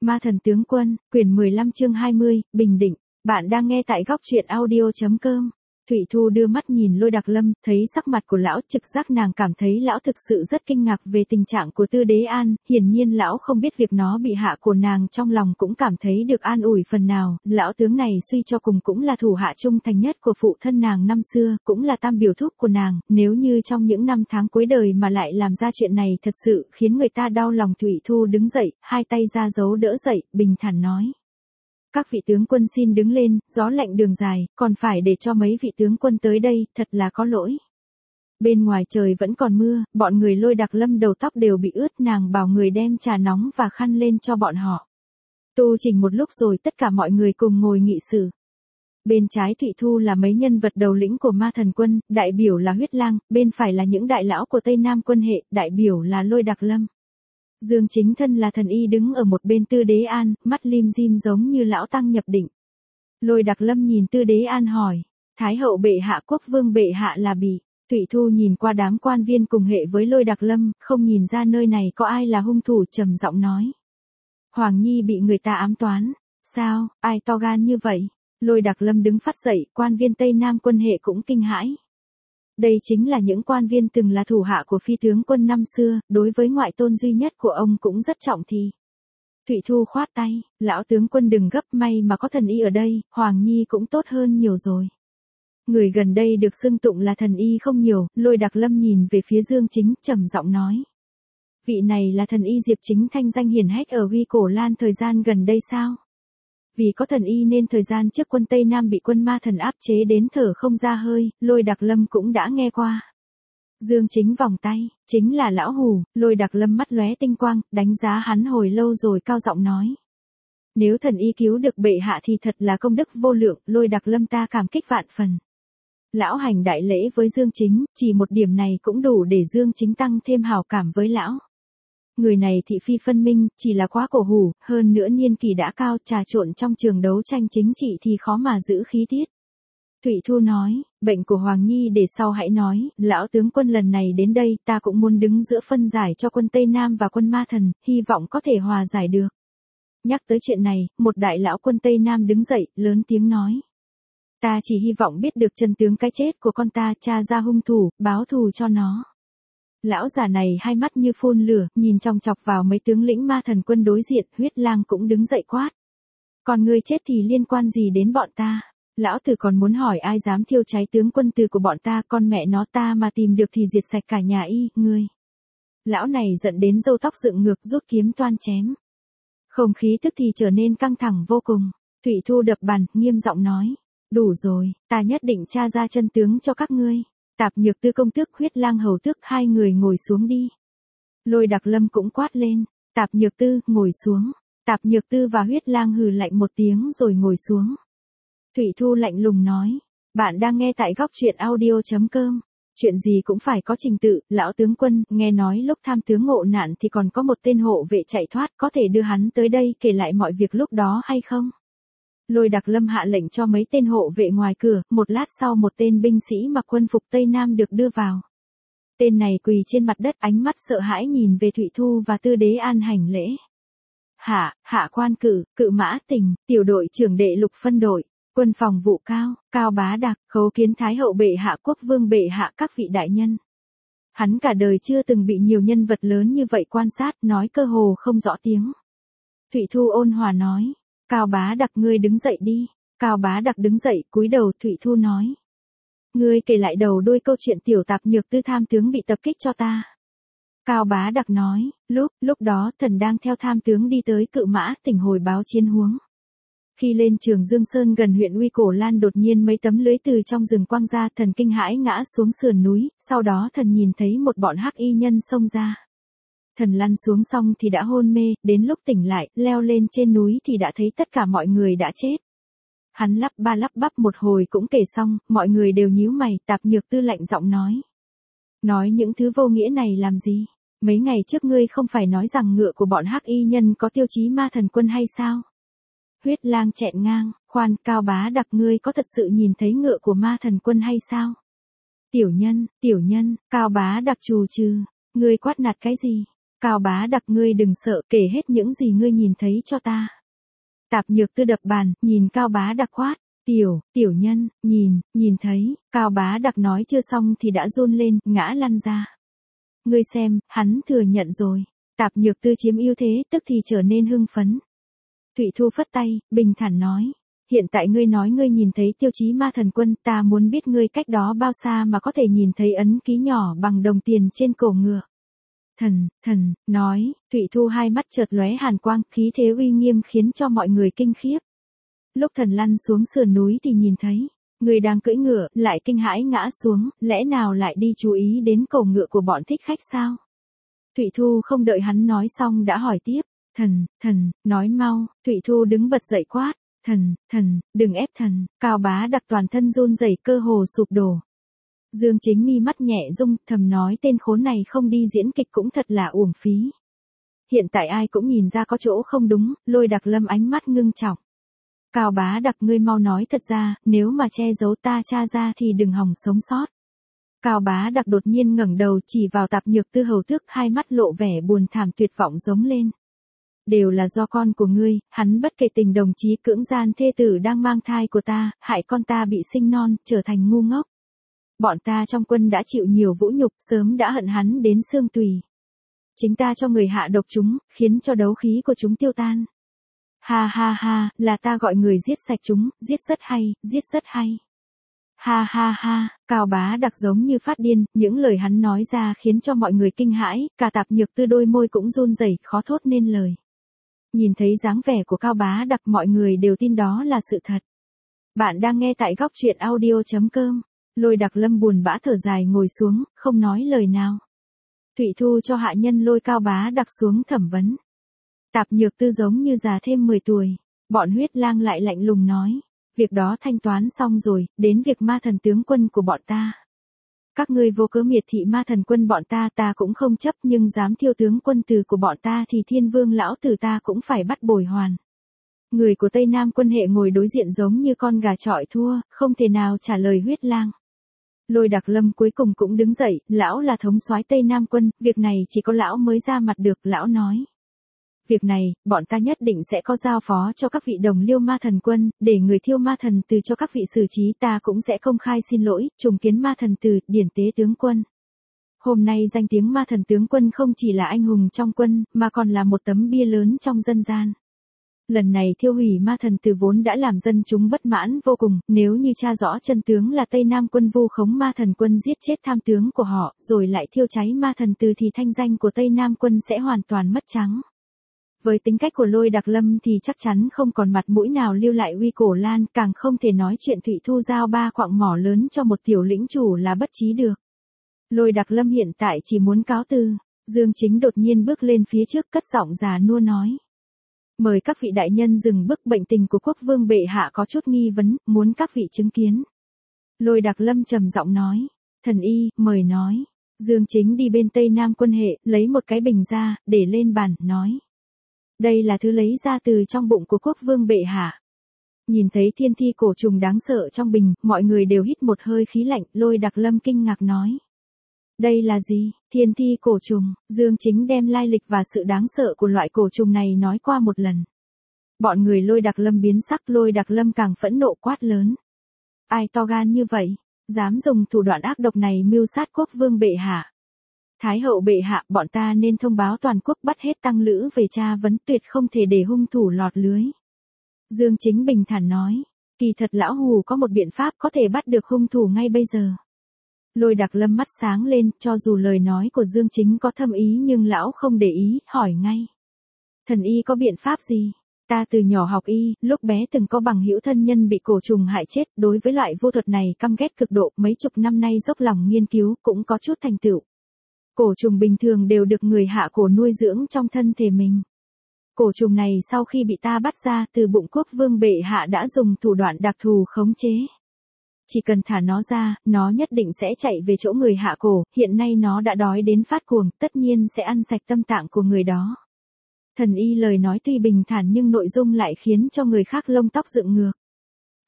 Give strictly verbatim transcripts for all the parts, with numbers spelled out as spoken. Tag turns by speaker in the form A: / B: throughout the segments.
A: Ma thần tướng quân, quyển mười lăm chương hai mươi, Bình Định. Bạn đang nghe tại góc truyện audio chấm com. Thủy Thu đưa mắt nhìn Lôi Đạc Lâm, thấy sắc mặt của lão, trực giác nàng cảm thấy lão thực sự rất kinh ngạc về tình trạng của Tư Đế An, hiển nhiên lão không biết việc nó bị hạ của nàng, trong lòng cũng cảm thấy được an ủi phần nào, lão tướng này suy cho cùng cũng là thủ hạ trung thành nhất của phụ thân nàng năm xưa, cũng là tam biểu thúc của nàng, nếu như trong những năm tháng cuối đời mà lại làm ra chuyện này thật sự khiến người ta đau lòng. Thủy Thu đứng dậy, hai tay ra dấu đỡ dậy, bình thản nói. Các vị tướng quân xin đứng lên, gió lạnh đường dài, còn phải để cho mấy vị tướng quân tới đây, thật là có lỗi. Bên ngoài trời vẫn còn mưa, bọn người Lôi Đạc Lâm đầu tóc đều bị ướt, nàng bảo người đem trà nóng và khăn lên cho bọn họ. Tu trình một lúc rồi tất cả mọi người cùng ngồi nghị sự. Bên trái Thủy Thu là mấy nhân vật đầu lĩnh của Ma Thần Quân, đại biểu là Huyết Lang, bên phải là những đại lão của Tây Nam quân hệ, đại biểu là Lôi Đạc Lâm. Dương Chính thân là thần y đứng ở một bên Tư Đế An, mắt lim dim giống như lão tăng nhập định. Lôi Đạc Lâm nhìn Tư Đế An hỏi, Thái hậu bệ hạ, quốc vương bệ hạ là bị. Thủy Thu nhìn qua đám quan viên cùng hệ với Lôi Đạc Lâm, không nhìn ra nơi này có ai là hung thủ, trầm giọng nói. Hoàng Nhi bị người ta ám toán. Sao, ai to gan như vậy? Lôi Đạc Lâm đứng phát dậy, quan viên Tây Nam quân hệ cũng kinh hãi. Đây chính là những quan viên từng là thủ hạ của phi tướng quân năm xưa, đối với ngoại tôn duy nhất của ông cũng rất trọng thị. Thủy Thu khoát tay, lão tướng quân đừng gấp, may mà có thần y ở đây, Hoàng Nhi cũng tốt hơn nhiều rồi. Người gần đây được xưng tụng là thần y không nhiều, Lôi Đạc Lâm nhìn về phía Dương Chính, trầm giọng nói. Vị này là thần y Diệp Chính, thanh danh hiển hách ở Huy Cổ Lan thời gian gần đây sao? Vì có thần y nên thời gian trước quân Tây Nam bị quân ma thần áp chế đến thở không ra hơi, Lôi Đạc Lâm cũng đã nghe qua. Dương Chính vòng tay, chính là lão hù. Lôi Đạc Lâm mắt lóe tinh quang, đánh giá hắn hồi lâu rồi cao giọng nói. Nếu thần y cứu được bệ hạ thì thật là công đức vô lượng, Lôi Đạc Lâm ta cảm kích vạn phần. Lão hành đại lễ với Dương Chính, chỉ một điểm này cũng đủ để Dương Chính tăng thêm hảo cảm với lão. Người này thị phi phân minh, chỉ là quá cổ hủ, hơn nữa niên kỳ đã cao, trà trộn trong trường đấu tranh chính trị thì khó mà giữ khí tiết. Thủy Thu nói, bệnh của Hoàng Nhi để sau hãy nói, lão tướng quân lần này đến đây ta cũng muốn đứng giữa phân giải cho quân Tây Nam và quân ma thần, hy vọng có thể hòa giải được. Nhắc tới chuyện này, một đại lão quân Tây Nam đứng dậy, lớn tiếng nói. Ta chỉ hy vọng biết được chân tướng cái chết của con ta, tra ra hung thủ, báo thù cho nó. Lão già này hai mắt như phun lửa, nhìn chòng chọc vào mấy tướng lĩnh ma thần quân đối diện, Huyết Lang cũng đứng dậy quát. Còn người chết thì liên quan gì đến bọn ta? Lão tử còn muốn hỏi ai dám thiêu cháy tướng quân tử của bọn ta, con mẹ nó ta mà tìm được thì diệt sạch cả nhà y, ngươi. Lão này giận đến râu tóc dựng ngược, rút kiếm toan chém. Không khí tức thì trở nên căng thẳng vô cùng. Thủy Thu đập bàn, nghiêm giọng nói. Đủ rồi, ta nhất định tra ra chân tướng cho các ngươi. Tạp Nhược Tư công tước, Huyết Lang hầu tước, hai người ngồi xuống đi. Lôi Đạc Lâm cũng quát lên. Tạp Nhược Tư, ngồi xuống. Tạp Nhược Tư và Huyết Lang hừ lạnh một tiếng rồi ngồi xuống. Thủy Thu lạnh lùng nói. Bạn đang nghe tại góc truyện audio chấm com. Chuyện gì cũng phải có trình tự, lão tướng quân, nghe nói lúc tham tướng ngộ nạn thì còn có một tên hộ vệ chạy thoát, có thể đưa hắn tới đây kể lại mọi việc lúc đó hay không? Lôi Đạc Lâm hạ lệnh cho mấy tên hộ vệ ngoài cửa, một lát sau một tên binh sĩ mặc quân phục Tây Nam được đưa vào. Tên này quỳ trên mặt đất, ánh mắt sợ hãi nhìn về Thủy Thu và Tư Đế An hành lễ. Hạ, hạ quan cử, cự mã tình, tiểu đội trưởng đệ lục phân đội, quân phòng vụ cao, Cao Bá Đạc, khấu kiến Thái hậu bệ hạ, quốc vương bệ hạ, các vị đại nhân. Hắn cả đời chưa từng bị nhiều nhân vật lớn như vậy quan sát, nói cơ hồ không rõ tiếng. Thủy Thu ôn hòa nói. Cao Bá Đạc, ngươi đứng dậy đi. Cao Bá Đạc đứng dậy, cúi đầu. Thủy Thu nói. Ngươi kể lại đầu đuôi câu chuyện tiểu Tạp Nhược Tư tham tướng bị tập kích cho ta. Cao Bá Đạc nói, lúc, lúc đó thần đang theo tham tướng đi tới Cự Mã tỉnh hồi báo chiến huống. Khi lên Trường Dương Sơn gần huyện Uy Cổ Lan đột nhiên mấy tấm lưới từ trong rừng quăng ra, thần kinh hãi ngã xuống sườn núi, sau đó thần nhìn thấy một bọn hắc y nhân xông ra. Thần lăn xuống xong thì đã hôn mê, đến lúc tỉnh lại, leo lên trên núi thì đã thấy tất cả mọi người đã chết. Hắn lắp ba lắp bắp một hồi cũng kể xong, mọi người đều nhíu mày. Tạp Nhược Tư lạnh giọng nói. Nói những thứ vô nghĩa này làm gì? Mấy ngày trước ngươi không phải nói rằng ngựa của bọn hắc y nhân có tiêu chí ma thần quân hay sao? Huyết Lang chẹn ngang, khoan, Cao Bá Đạc, ngươi có thật sự nhìn thấy ngựa của ma thần quân hay sao? Tiểu nhân, tiểu nhân, Cao Bá Đạc trù trừ, ngươi quát nạt cái gì? Cao Bá Đặc ngươi đừng sợ, kể hết những gì ngươi nhìn thấy cho ta. Tạp Nhược Tư đập bàn, nhìn Cao Bá Đặc quát. Tiểu, tiểu nhân, nhìn, nhìn thấy, Cao Bá Đặc nói chưa xong thì đã run lên, ngã lăn ra. Ngươi xem, hắn thừa nhận rồi. Tạp Nhược Tư chiếm ưu thế, tức thì trở nên hưng phấn. Thụy Thu phất tay, bình thản nói. Hiện tại ngươi nói ngươi nhìn thấy tiêu chí ma thần quân, ta muốn biết ngươi cách đó bao xa mà có thể nhìn thấy ấn ký nhỏ bằng đồng tiền trên cổ ngựa. Thần, thần, nói, Thụy Thu hai mắt chợt lóe hàn quang, khí thế uy nghiêm khiến cho mọi người kinh khiếp. Lúc thần lăn xuống sườn núi thì nhìn thấy, người đang cưỡi ngựa, lại kinh hãi ngã xuống, lẽ nào lại đi chú ý đến cổ ngựa của bọn thích khách sao? Thụy Thu không đợi hắn nói xong đã hỏi tiếp, thần, thần, nói mau, Thụy Thu đứng bật dậy quát, thần, thần, đừng ép thần, Cao Bá Đặc toàn thân run rẩy cơ hồ sụp đổ. Dương Chính mi mắt nhẹ rung, thầm nói tên khốn này không đi diễn kịch cũng thật là uổng phí. Hiện tại ai cũng nhìn ra có chỗ không đúng, Lôi Đặc Lâm ánh mắt ngưng trọng. Cao Bá Đặc ngươi mau nói thật ra, nếu mà che giấu ta tra ra thì đừng hòng sống sót. Cao Bá Đặc đột nhiên ngẩng đầu chỉ vào Tạp Nhược Tư hầu tước, hai mắt lộ vẻ buồn thảm tuyệt vọng giống lên. Đều là do con của ngươi, hắn bất kể tình đồng chí cưỡng gian thê tử đang mang thai của ta, hại con ta bị sinh non, trở thành ngu ngốc. Bọn ta trong quân đã chịu nhiều vũ nhục, sớm đã hận hắn đến xương tùy. Chính ta cho người hạ độc chúng, khiến cho đấu khí của chúng tiêu tan. Ha ha ha, là ta gọi người giết sạch chúng, giết rất hay, giết rất hay. Ha ha ha, Cao Bá Đặc giống như phát điên, những lời hắn nói ra khiến cho mọi người kinh hãi, cả Tạp Nhược Tư đôi môi cũng run rẩy, khó thốt nên lời. Nhìn thấy dáng vẻ của Cao Bá Đặc mọi người đều tin đó là sự thật. Bạn đang nghe tại góc truyện audio chấm com. Lôi Đặc Lâm buồn bã thở dài ngồi xuống, không nói lời nào. Thụy Thu cho hạ nhân lôi Cao Bá Đặc xuống thẩm vấn. Tạp Nhược Tư giống như già thêm mười tuổi. Bọn Huyết Lang lại lạnh lùng nói. Việc đó thanh toán xong rồi, đến việc ma thần tướng quân của bọn ta. Các ngươi vô cớ miệt thị ma thần quân bọn ta ta cũng không chấp, nhưng dám thiêu tướng quân tử của bọn ta thì thiên vương lão tử ta cũng phải bắt bồi hoàn. Người của Tây Nam quân hệ ngồi đối diện giống như con gà chọi thua, không thể nào trả lời Huyết Lang. Lôi Đặc Lâm cuối cùng cũng đứng dậy, lão là thống soái Tây Nam quân, việc này chỉ có lão mới ra mặt được, lão nói. Việc này, bọn ta nhất định sẽ có giao phó cho các vị đồng liêu ma thần quân, để người thiêu ma thần từ cho các vị xử trí, ta cũng sẽ công khai xin lỗi, trùng kiến ma thần từ, điển tế tướng quân. Hôm nay danh tiếng ma thần tướng quân không chỉ là anh hùng trong quân, mà còn là một tấm bia lớn trong dân gian. Lần này thiêu hủy ma thần từ vốn đã làm dân chúng bất mãn vô cùng, nếu như tra rõ chân tướng là Tây Nam quân vu khống ma thần quân giết chết tham tướng của họ, rồi lại thiêu cháy ma thần từ thì thanh danh của Tây Nam quân sẽ hoàn toàn mất trắng. Với tính cách của Lôi Đặc Lâm thì chắc chắn không còn mặt mũi nào lưu lại uy Cổ Lan, càng không thể nói chuyện Thụy Thu giao ba quặng mỏ lớn cho một tiểu lĩnh chủ là bất trí được. Lôi Đặc Lâm hiện tại chỉ muốn cáo từ. Dương Chính đột nhiên bước lên phía trước cất giọng già nua nói. Mời các vị đại nhân dừng bước, bệnh tình của quốc vương bệ hạ có chút nghi vấn, muốn các vị chứng kiến. Lôi Đặc Lâm trầm giọng nói. Thần y, mời nói. Dương Chính đi bên Tây Nam quân hệ, lấy một cái bình ra, để lên bàn, nói. Đây là thứ lấy ra từ trong bụng của quốc vương bệ hạ. Nhìn thấy thiên thi cổ trùng đáng sợ trong bình, mọi người đều hít một hơi khí lạnh, Lôi Đặc Lâm kinh ngạc nói. Đây là gì? Thiên thi cổ trùng. Dương Chính đem lai lịch và sự đáng sợ của loại cổ trùng này nói qua một lần. Bọn người Lôi Đặc Lâm biến sắc, Lôi Đặc Lâm càng phẫn nộ quát lớn. Ai to gan như vậy? Dám dùng thủ đoạn ác độc này mưu sát quốc vương bệ hạ. Thái hậu bệ hạ, bọn ta nên thông báo toàn quốc bắt hết tăng lữ về tra vấn, tuyệt không thể để hung thủ lọt lưới. Dương Chính bình thản nói. Kỳ thật lão hù có một biện pháp có thể bắt được hung thủ ngay bây giờ. Lôi Đặc Lâm mắt sáng lên, cho dù lời nói của Dương Chính có thâm ý nhưng lão không để ý, hỏi ngay. Thần y có biện pháp gì? Ta từ nhỏ học y, lúc bé từng có bằng hữu thân nhân bị cổ trùng hại chết, đối với loại vô thuật này căm ghét cực độ, mấy chục năm nay dốc lòng nghiên cứu, cũng có chút thành tựu. Cổ trùng bình thường đều được người hạ cổ nuôi dưỡng trong thân thể mình. Cổ trùng này sau khi bị ta bắt ra từ bụng quốc vương bệ hạ đã dùng thủ đoạn đặc thù khống chế. Chỉ cần thả nó ra, nó nhất định sẽ chạy về chỗ người hạ cổ, hiện nay nó đã đói đến phát cuồng, tất nhiên sẽ ăn sạch tâm tạng của người đó. Thần y lời nói tuy bình thản nhưng nội dung lại khiến cho người khác lông tóc dựng ngược.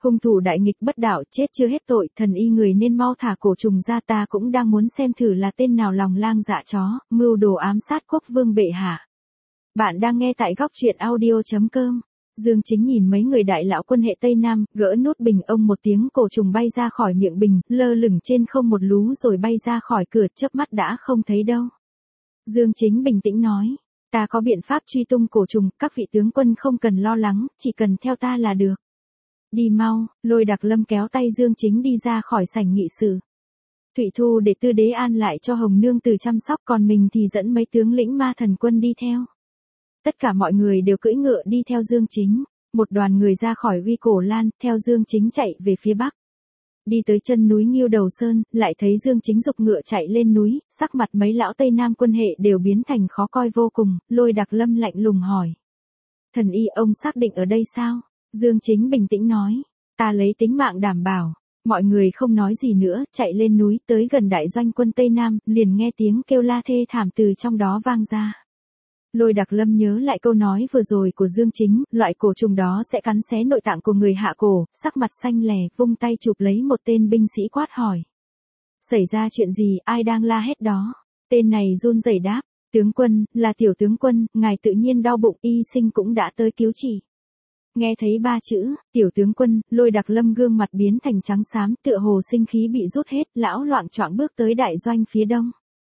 A: Hung thủ đại nghịch bất đạo chết chưa hết tội, thần y người nên mau thả cổ trùng ra, ta cũng đang muốn xem thử là tên nào lòng lang dạ chó, mưu đồ ám sát quốc vương bệ hạ. Bạn đang nghe tại góc truyện audio.com. Dương Chính nhìn mấy người đại lão quân hệ Tây Nam, gỡ nút bình ông một tiếng, cổ trùng bay ra khỏi miệng bình, lơ lửng trên không một lú rồi bay ra khỏi cửa, chớp mắt đã không thấy đâu. Dương Chính bình tĩnh nói, ta có biện pháp truy tung cổ trùng, các vị tướng quân không cần lo lắng, chỉ cần theo ta là được. Đi mau, Lôi Đặc Lâm kéo tay Dương Chính đi ra khỏi sảnh nghị sự. Thụy Thu để Tư Đế an lại cho Hồng Nương Tử chăm sóc, còn mình thì dẫn mấy tướng lĩnh ma thần quân đi theo. Tất cả mọi người đều cưỡi ngựa đi theo Dương Chính, một đoàn người ra khỏi Uy Cổ Lan, theo Dương Chính chạy về phía bắc. Đi tới chân núi Ngưu Đầu Sơn, lại thấy Dương Chính dục ngựa chạy lên núi, sắc mặt mấy lão Tây Nam quân hệ đều biến thành khó coi vô cùng, Lôi Đặc Lâm lạnh lùng hỏi. Thần y, ông xác định ở đây sao? Dương Chính bình tĩnh nói, ta lấy tính mạng đảm bảo. Mọi người không nói gì nữa, chạy lên núi tới gần đại doanh quân Tây Nam, liền nghe tiếng kêu la thê thảm từ trong đó vang ra. Lôi Đặc Lâm nhớ lại câu nói vừa rồi của Dương Chính, loại cổ trùng đó sẽ cắn xé nội tạng của người hạ cổ, sắc mặt xanh lè, vung tay chụp lấy một tên binh sĩ quát hỏi. Xảy ra chuyện gì, ai đang la hét đó? Tên này run rẩy đáp, tướng quân, là tiểu tướng quân, ngài tự nhiên đau bụng, y sinh cũng đã tới cứu trị. Nghe thấy ba chữ, tiểu tướng quân, Lôi Đặc Lâm gương mặt biến thành trắng xám, tựa hồ sinh khí bị rút hết, lão loạng choạng bước tới đại doanh phía đông.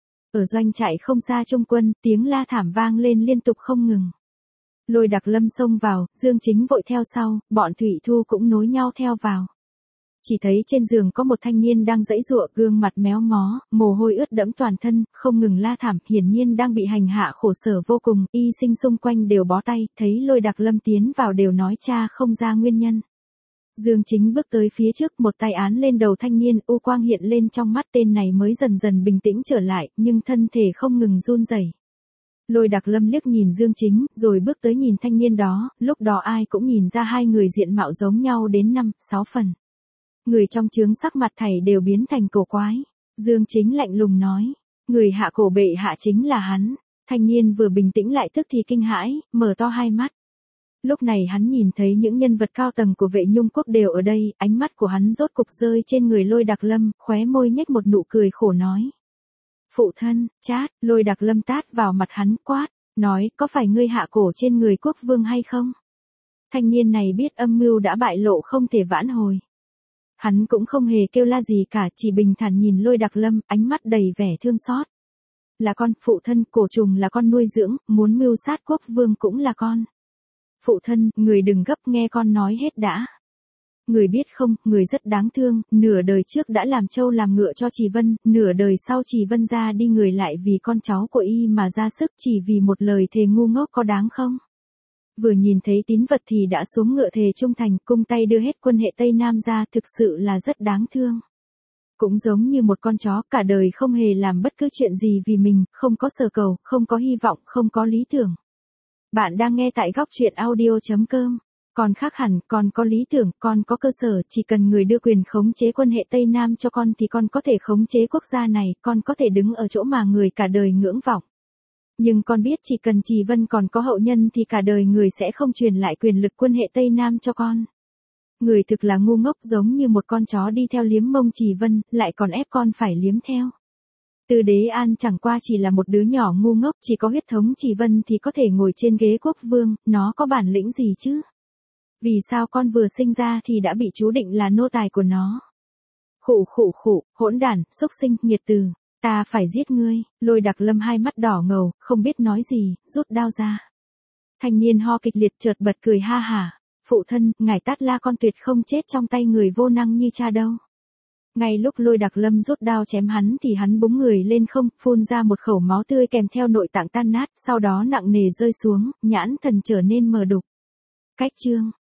A: Ở doanh trại không xa trung quân, tiếng la thảm vang lên liên tục không ngừng. Lôi Đặc Lâm xông vào, Dương Chính vội theo sau, bọn Thụy Thu cũng nối nhau theo vào. Chỉ thấy trên giường có một thanh niên đang giãy giụa, gương mặt méo mó, mồ hôi ướt đẫm toàn thân, không ngừng la thảm, hiển nhiên đang bị hành hạ khổ sở vô cùng, y sinh xung quanh đều bó tay, thấy Lôi Đặc Lâm tiến vào đều nói cha không ra nguyên nhân. Dương Chính bước tới phía trước, một tay án lên đầu thanh niên, u quang hiện lên trong mắt, tên này mới dần dần bình tĩnh trở lại, nhưng thân thể không ngừng run rẩy. Lôi Đặc Lâm liếc nhìn Dương Chính, rồi bước tới nhìn thanh niên đó, lúc đó ai cũng nhìn ra hai người diện mạo giống nhau đến năm, sáu phần. Người trong trướng sắc mặt thảy đều biến thành cổ quái. Dương Chính lạnh lùng nói, người hạ cổ bệ hạ chính là hắn. Thanh niên vừa bình tĩnh lại tức thì kinh hãi, mở to hai mắt. Lúc này hắn nhìn thấy những nhân vật cao tầng của Vệ Nhung Quốc đều ở đây, ánh mắt của hắn rốt cục rơi trên người Lôi Đặc Lâm, khóe môi nhếch một nụ cười khổ nói. Phụ thân, chát, Lôi Đặc Lâm tát vào mặt hắn quát, nói, có phải ngươi hạ cổ trên người quốc vương hay không? Thanh niên này biết âm mưu đã bại lộ không thể vãn hồi. Hắn cũng không hề kêu la gì cả, chỉ bình thản nhìn Lôi Đặc Lâm, ánh mắt đầy vẻ thương xót. Là con, phụ thân, cổ trùng là con nuôi dưỡng, muốn mưu sát quốc vương cũng là con. Phụ thân, người đừng gấp, nghe con nói hết đã. Người biết không, người rất đáng thương, nửa đời trước đã làm trâu làm ngựa cho Trì Vân, nửa đời sau Trì Vân ra đi người lại vì con cháu của y mà ra sức, chỉ vì một lời thề ngu ngốc, có đáng không? Vừa nhìn thấy tín vật thì đã xuống ngựa thề trung thành, cung tay đưa hết quân hệ Tây Nam ra, thực sự là rất đáng thương. Cũng giống như một con chó, cả đời không hề làm bất cứ chuyện gì vì mình, không có sở cầu, không có hy vọng, không có lý tưởng. Bạn đang nghe tại góc truyện audio.com. Con khác hẳn, con có lý tưởng, con có cơ sở, chỉ cần người đưa quyền khống chế quân hệ Tây Nam cho con thì con có thể khống chế quốc gia này, con có thể đứng ở chỗ mà người cả đời ngưỡng vọng. Nhưng con biết chỉ cần Trì Vân còn có hậu nhân thì cả đời người sẽ không truyền lại quyền lực quân hệ Tây Nam cho con. Người thực là ngu ngốc, giống như một con chó đi theo liếm mông Trì Vân, lại còn ép con phải liếm theo. Tư Đế An chẳng qua chỉ là một đứa nhỏ ngu ngốc, chỉ có huyết thống Trì Vân thì có thể ngồi trên ghế quốc vương, nó có bản lĩnh gì chứ? Vì sao con vừa sinh ra thì đã bị chú định là nô tài của nó? Khụ khụ khụ, hỗn đản, xúc sinh, nghiệt từ, ta phải giết ngươi. Lôi Đặc Lâm hai mắt đỏ ngầu, không biết nói gì, rút đao ra. Thanh niên ho kịch liệt chợt bật cười ha hả. Phụ thân, ngài tát la con tuyệt không chết trong tay người vô năng như cha đâu. Ngay lúc Lôi Đặc Lâm rút đao chém hắn thì hắn búng người lên không, phun ra một khẩu máu tươi kèm theo nội tạng tan nát, sau đó nặng nề rơi xuống, nhãn thần trở nên mờ đục. Cách chương